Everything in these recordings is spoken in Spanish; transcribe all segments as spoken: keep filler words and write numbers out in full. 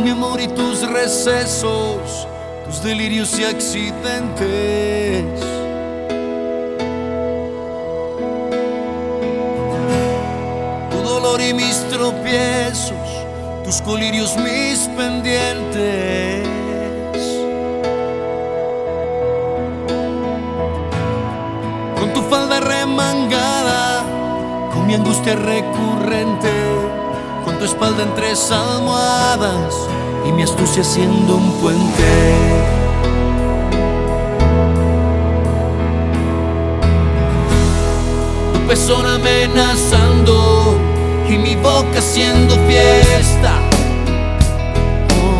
mi amor y tus recesos, tus delirios y accidentes. Tu dolor y mis tropiezos, tus colirios, mis pendientes. Con tu falda remangada, con mi angustia recurrente, con tu espalda entre almohadas y mi astucia siendo un puente. Tu pezón amenazando y mi boca haciendo fiesta. Oh.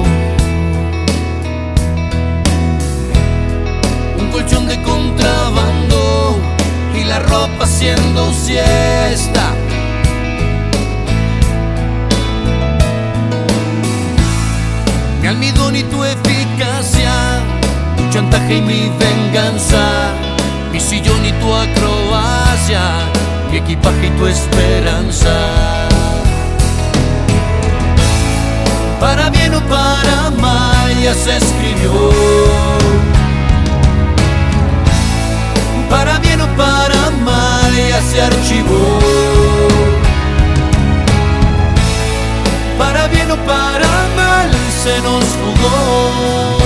Un colchón de contrabando y la ropa haciendo siesta. Mi almidón y tu eficacia, tu chantaje y mi venganza, mi sillón y tu acrobacia, mi equipaje y tu esperanza. Para bien o para mal ya se escribió. Para bien o para mal ya se archivó. Para bien o para mal se nos jugó.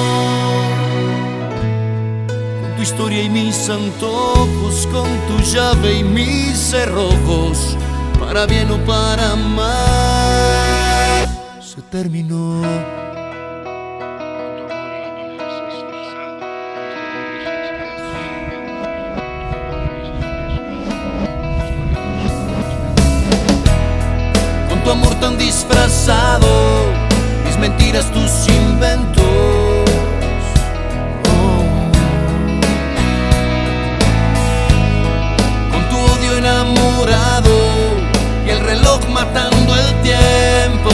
Con tu historia y mis antojos, con tu llave y mis cerrojos, para bien o para mal se terminó. Con tu amor tan disfrazado, mis mentiras, tus inventos. Oh. Con tu odio enamorado y el reloj matando el tiempo.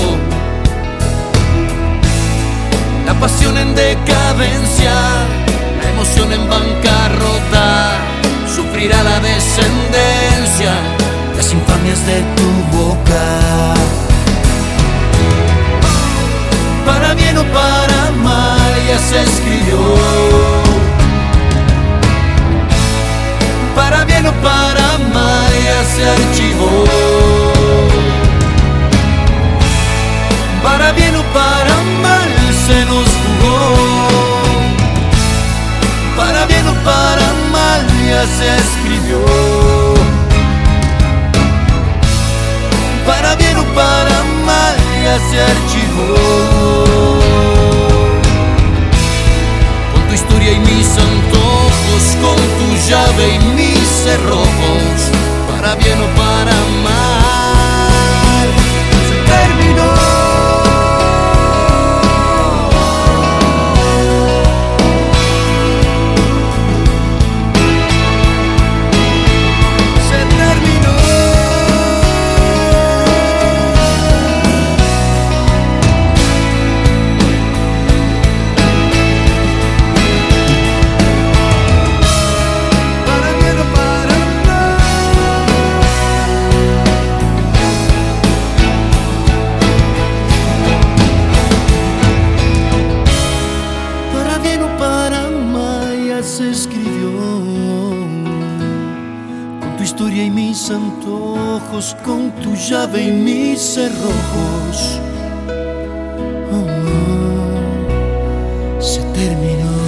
La pasión en decadencia, la emoción en bancarrota, sufrirá la descendencia, las infamias de tu boca. Para bien o para mal ya se escribió. Para bien o para mal ya se archivó. Para bien o para mal se nos jugó. Para bien o para mal ya se escribió. Para bien o para mal ya se archivó. Con tu historia y mis antojos, con tu llave y mis cerrojos, para bien o para mal se terminó. Se escribió. Con tu historia y mis antojos, con tu llave y mis cerrojos, oh, se terminó.